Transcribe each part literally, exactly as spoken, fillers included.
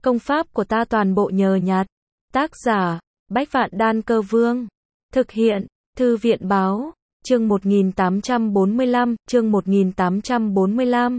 Công pháp của ta toàn bộ nhờ nhặt. Tác giả, Bách Vạn Đan Cơ Vương. Thực hiện, Thư viện Báo. Chương một nghìn tám trăm bốn mươi lăm, chương một nghìn tám trăm bốn mươi lăm.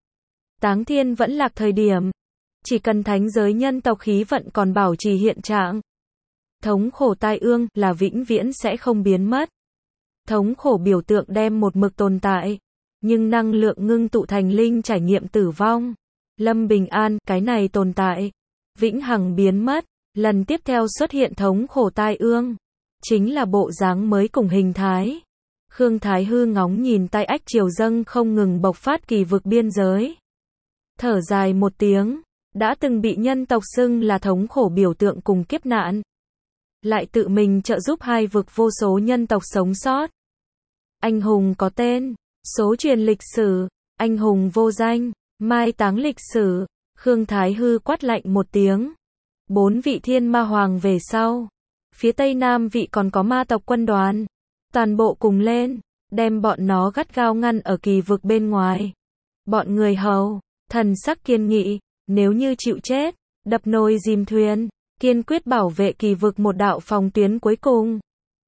Táng thiên vẫn lạc thời điểm. Chỉ cần thánh giới nhân tộc khí vận còn bảo trì hiện trạng. Thống khổ tai ương là vĩnh viễn sẽ không biến mất. Thống khổ biểu tượng đem một mực tồn tại. Nhưng năng lượng ngưng tụ thành linh trải nghiệm tử vong. Lâm bình an, cái này tồn tại. Vĩnh hằng biến mất. Lần tiếp theo xuất hiện thống khổ tai ương. Chính là bộ dáng mới cùng hình thái. Khương Thái Hư ngóng nhìn tai ách triều dâng không ngừng bộc phát kỳ vực biên giới. Thở dài một tiếng. Đã từng bị nhân tộc xưng là thống khổ biểu tượng cùng kiếp nạn. Lại tự mình trợ giúp hai vực vô số nhân tộc sống sót. Anh hùng có tên, số truyền lịch sử, anh hùng vô danh, mai táng lịch sử. Khương Thái Hư quát lạnh một tiếng. Bốn vị thiên ma hoàng về sau. Phía tây nam vị còn có ma tộc quân đoàn. Toàn bộ cùng lên, đem bọn nó gắt gao ngăn ở kỳ vực bên ngoài. Bọn người hầu, thần sắc kiên nghị, nếu như chịu chết, đập nồi dìm thuyền, kiên quyết bảo vệ kỳ vực một đạo phòng tuyến cuối cùng.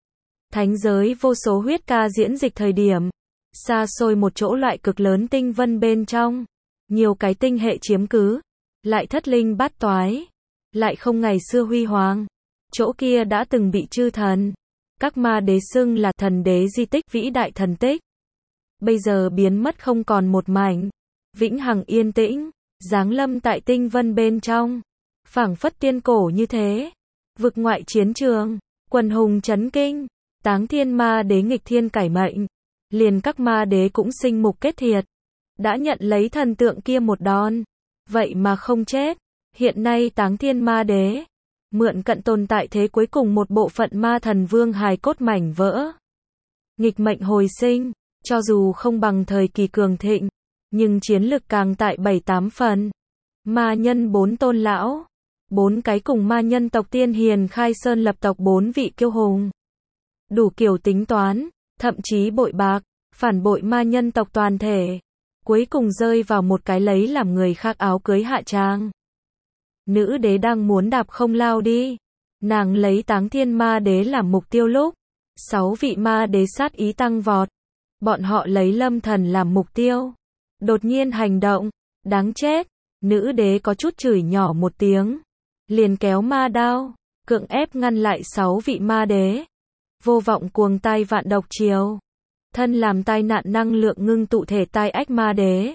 Thánh giới vô số huyết ca diễn dịch thời điểm, xa xôi một chỗ loại cực lớn tinh vân bên trong, nhiều cái tinh hệ chiếm cứ, lại thất linh bát toái, lại không ngày xưa huy hoàng. Chỗ kia đã từng bị chư thần, các ma đế xưng là thần đế di tích vĩ đại thần tích. Bây giờ biến mất không còn một mảnh, vĩnh hằng yên tĩnh, giáng lâm tại tinh vân bên trong, phảng phất tiên cổ như thế. Vực ngoại chiến trường, quần hùng chấn kinh, táng thiên ma đế nghịch thiên cải mệnh, liền các ma đế cũng sinh mục kết thiệt, đã nhận lấy thần tượng kia một đòn, vậy mà không chết. Hiện nay táng thiên ma đế mượn cận tồn tại thế cuối cùng một bộ phận ma thần vương hài cốt mảnh vỡ, nghịch mệnh hồi sinh, cho dù không bằng thời kỳ cường thịnh, nhưng chiến lực càng tại bảy tám phần. Ma nhân bốn tôn lão, bốn cái cùng ma nhân tộc tiên hiền khai sơn lập tộc bốn vị kiêu hùng, đủ kiểu tính toán, thậm chí bội bạc, phản bội ma nhân tộc toàn thể, cuối cùng rơi vào một cái lấy làm người khác áo cưới hạ tràng. Nữ đế đang muốn đạp không lao đi, nàng lấy táng thiên ma đế làm mục tiêu lúc, sáu vị ma đế sát ý tăng vọt, bọn họ lấy lâm thần làm mục tiêu, đột nhiên hành động, đáng chết. Nữ đế có chút chửi nhỏ một tiếng, liền kéo ma đao, cưỡng ép ngăn lại sáu vị ma đế. Vô vọng cuồng tai vạn độc chiều, thân làm tai nạn năng lượng ngưng tụ thể tai ách ma đế.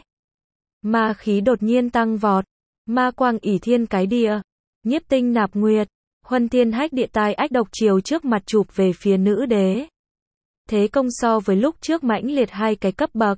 Ma khí đột nhiên tăng vọt, ma quang ỷ thiên cái địa, nhiếp tinh nạp nguyệt, huân thiên hách địa tai ách độc chiều trước mặt chụp về phía nữ đế. Thế công so với lúc trước mãnh liệt hai cái cấp bậc,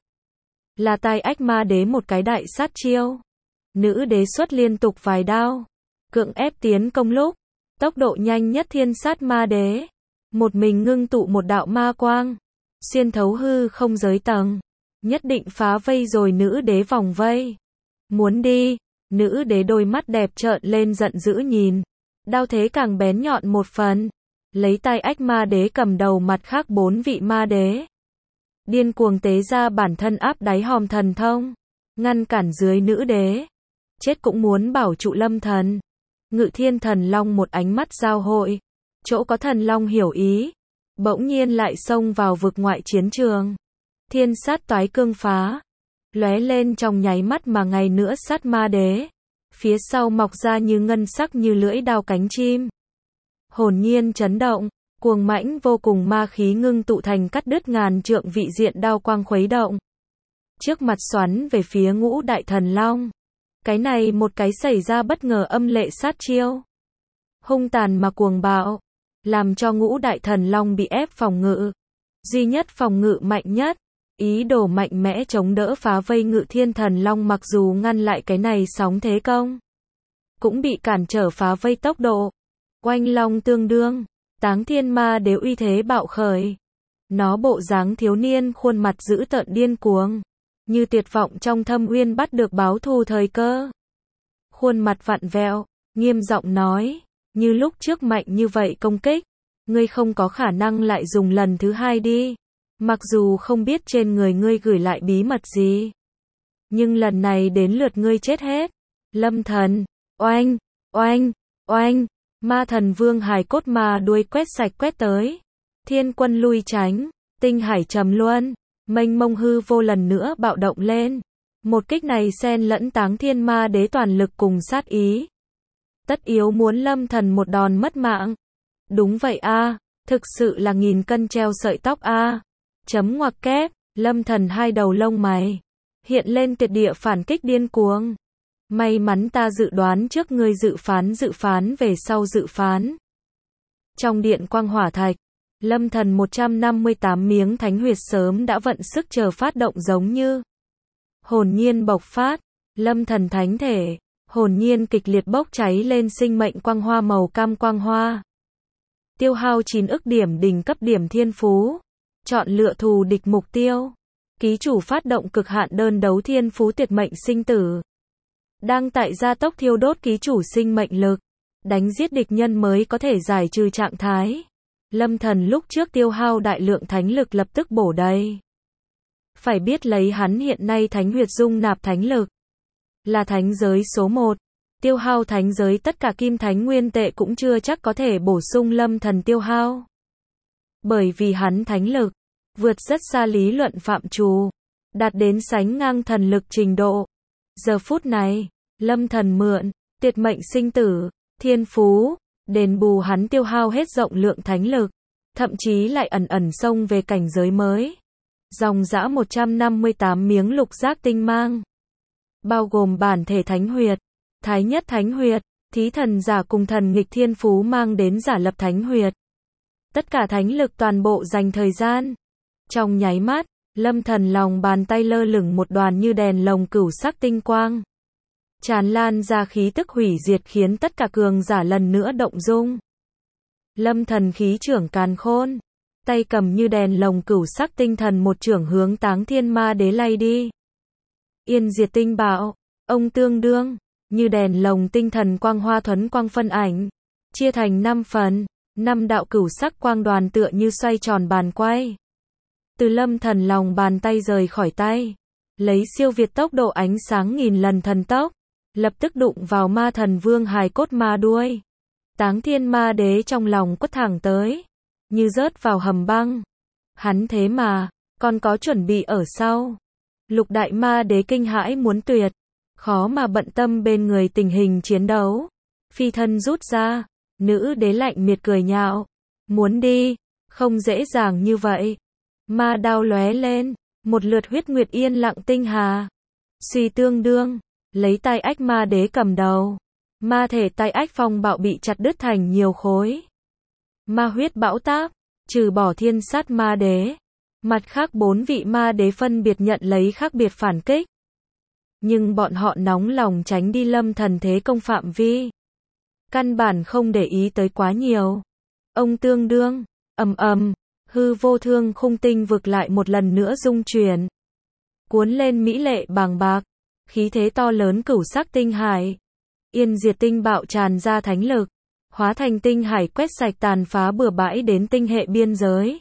là tai ách ma đế một cái đại sát chiêu. Nữ đế xuất liên tục vài đao, cưỡng ép tiến công lúc, tốc độ nhanh nhất thiên sát ma đế, một mình ngưng tụ một đạo ma quang, xuyên thấu hư không giới tầng, nhất định phá vây rồi nữ đế vòng vây. Muốn đi, nữ đế đôi mắt đẹp trợn lên giận dữ nhìn, đao thế càng bén nhọn một phần, lấy tai ách ma đế cầm đầu mặt khác bốn vị ma đế. Điên cuồng tế ra bản thân áp đáy hòm thần thông, ngăn cản dưới nữ đế. Chết cũng muốn bảo trụ lâm thần. Ngự thiên thần long một ánh mắt giao hội, chỗ có thần long hiểu ý, bỗng nhiên lại xông vào vực ngoại chiến trường. Thiên sát toái cương phá, lóe lên trong nháy mắt mà ngày nữa sát ma đế. Phía sau mọc ra như ngân sắc như lưỡi đao cánh chim. Hồn nhiên chấn động, cuồng mãnh vô cùng ma khí ngưng tụ thành cắt đứt ngàn trượng vị diện đao quang khuấy động. Trước mặt xoắn về phía ngũ đại thần long. Cái này một cái xảy ra bất ngờ âm lệ sát chiêu. Hung tàn mà cuồng bạo, làm cho ngũ đại thần long bị ép phòng ngự. Duy nhất phòng ngự mạnh nhất, ý đồ mạnh mẽ chống đỡ phá vây ngự thiên thần long mặc dù ngăn lại cái này sóng thế công, cũng bị cản trở phá vây tốc độ. Oanh long tương đương, táng thiên ma đế uy thế bạo khởi. Nó bộ dáng thiếu niên khuôn mặt dữ tợn điên cuồng, như tuyệt vọng trong thâm uyên bắt được báo thù thời cơ. Khuôn mặt vặn vẹo, nghiêm giọng nói, như lúc trước mạnh như vậy công kích, ngươi không có khả năng lại dùng lần thứ hai đi. Mặc dù không biết trên người ngươi gửi lại bí mật gì, nhưng lần này đến lượt ngươi chết hết. Lâm thần, oanh, Oanh, oanh, ma thần vương hài cốt ma đuôi quét sạch quét tới. Thiên quân lui tránh, tinh hải trầm luân, mênh mông hư vô lần nữa bạo động lên. Một kích này xen lẫn Táng Thiên Ma Đế toàn lực cùng sát ý. Tất yếu muốn Lâm Thần một đòn mất mạng. Đúng vậy a, thực sự là nghìn cân treo sợi tóc a. Chấm ngoặc kép, Lâm Thần hai đầu lông mày hiện lên tuyệt địa phản kích điên cuồng. May mắn ta dự đoán trước ngươi dự phán dự phán về sau dự phán. Trong điện quang hỏa thạch, Lâm Thần một trăm năm mươi tám miếng thánh huyệt sớm đã vận sức chờ phát động giống như hồn nhiên bộc phát. Lâm Thần thánh thể, hồn nhiên kịch liệt bốc cháy lên sinh mệnh quang hoa màu cam quang hoa. Tiêu hao chín ức điểm đỉnh cấp điểm thiên phú. Chọn lựa thù địch mục tiêu. Ký chủ phát động cực hạn đơn đấu thiên phú tuyệt mệnh sinh tử. Đang tại gia tốc thiêu đốt ký chủ sinh mệnh lực. Đánh giết địch nhân mới có thể giải trừ trạng thái. Lâm Thần lúc trước tiêu hao đại lượng thánh lực lập tức bổ đầy. Phải biết lấy hắn hiện nay thánh huyệt dung nạp thánh lực. Là thánh giới số một. Tiêu hao thánh giới tất cả kim thánh nguyên tệ cũng chưa chắc có thể bổ sung Lâm Thần tiêu hao. Bởi vì hắn thánh lực vượt rất xa lý luận phạm trù, đạt đến sánh ngang thần lực trình độ. Giờ phút này, Lâm Thần mượn tuyệt mệnh sinh tử, thiên phú, đền bù hắn tiêu hao hết rộng lượng thánh lực, thậm chí lại ẩn ẩn xông về cảnh giới mới. Dòng dã một trăm năm mươi tám miếng lục giác tinh mang, bao gồm bản thể thánh huyệt, thái nhất thánh huyệt, thí thần giả cùng thần nghịch thiên phú mang đến giả lập thánh huyệt. Tất cả thánh lực toàn bộ dành thời gian. Trong nháy mắt, Lâm Thần lòng bàn tay lơ lửng một đoàn như đèn lồng cửu sắc tinh quang. Tràn lan ra khí tức hủy diệt khiến tất cả cường giả lần nữa động dung. Lâm Thần khí trưởng càn khôn, tay cầm như đèn lồng cửu sắc tinh thần một chưởng hướng Táng Thiên Ma Đế lay đi. Yên diệt tinh bạo, ông tương đương, như đèn lồng tinh thần quang hoa thuấn quang phân ảnh, chia thành năm phần, năm đạo cửu sắc quang đoàn tựa như xoay tròn bàn quay. Từ Lâm Thần lòng bàn tay rời khỏi tay, lấy siêu việt tốc độ ánh sáng nghìn lần thần tốc, lập tức đụng vào ma thần vương hài cốt ma đuôi. Táng Thiên Ma Đế trong lòng quất thẳng tới, như rớt vào hầm băng. Hắn thế mà còn có chuẩn bị ở sau. Lục đại ma đế kinh hãi muốn tuyệt, khó mà bận tâm bên người tình hình chiến đấu. Phi thân rút ra, nữ đế lạnh miệt cười nhạo, muốn đi, không dễ dàng như vậy. Ma đao lóe lên, một lượt huyết nguyệt yên lặng tinh hà. Suy tương đương, lấy tai ách ma đế cầm đầu. Ma thể tai ách phong bạo bị chặt đứt thành nhiều khối. Ma huyết bão táp, trừ bỏ thiên sát ma đế. Mặt khác bốn vị ma đế phân biệt nhận lấy khác biệt phản kích. Nhưng bọn họ nóng lòng tránh đi Lâm Thần thế công phạm vi. Căn bản không để ý tới quá nhiều. Ông tương đương, ầm ầm, hư vô thương khung tinh vực lại một lần nữa rung chuyển. Cuốn lên mỹ lệ bàng bạc, khí thế to lớn cửu sắc tinh hải. Yên diệt tinh bạo tràn ra thánh lực, hóa thành tinh hải quét sạch tàn phá bừa bãi đến tinh hệ biên giới.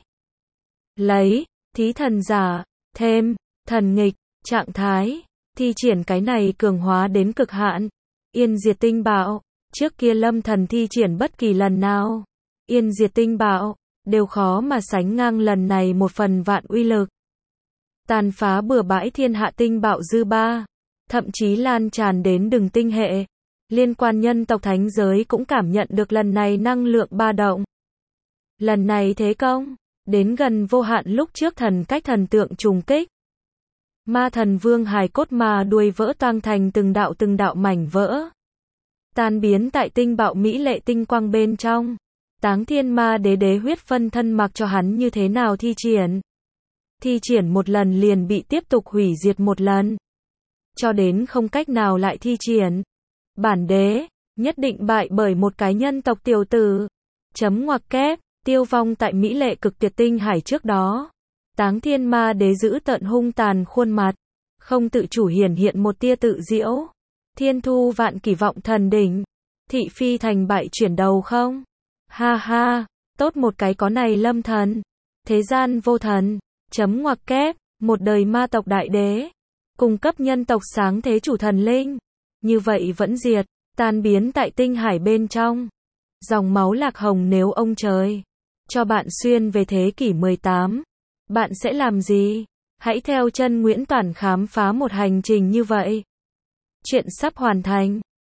Lấy, thí thần giả, thêm, thần nghịch, trạng thái, thi triển cái này cường hóa đến cực hạn. Yên diệt tinh bạo, trước kia Lâm Thần thi triển bất kỳ lần nào. Yên diệt tinh bạo, đều khó mà sánh ngang lần này một phần vạn uy lực. Tàn phá bừa bãi thiên hạ tinh bạo dư ba, thậm chí lan tràn đến đường tinh hệ. Liên quan nhân tộc thánh giới cũng cảm nhận được lần này năng lượng ba động. Lần này thế công, đến gần vô hạn lúc trước thần cách thần tượng trùng kích. Ma thần vương hài cốt ma đuôi vỡ toang thành từng đạo từng đạo mảnh vỡ. Tan biến tại tinh bạo mỹ lệ tinh quang bên trong. Táng Thiên Ma Đế đế huyết phân thân mặc cho hắn như thế nào thi triển. Thi triển một lần liền bị tiếp tục hủy diệt một lần. Cho đến không cách nào lại thi triển. Bản đế, nhất định bại bởi một cái nhân tộc tiểu tử. Chấm ngoặc kép, tiêu vong tại mỹ lệ cực tuyệt tinh hải trước đó. Táng Thiên Ma Đế giữ tận hung tàn khuôn mặt. Không tự chủ hiển hiện một tia tự diễu. Thiên thu vạn kỳ vọng thần đỉnh. Thị phi thành bại chuyển đầu không? Ha ha, tốt một cái có này Lâm Thần. Thế gian vô thần. Chấm ngoặc kép, một đời ma tộc đại đế. Cung cấp nhân tộc sáng thế chủ thần linh. Như vậy vẫn diệt. tan biến tại tinh hải bên trong. Dòng máu lạc hồng nếu ông trời cho bạn xuyên về thế kỷ mười tám, bạn sẽ làm gì? Hãy theo chân Nguyễn Toản khám phá một hành trình như vậy. Chuyện sắp hoàn thành.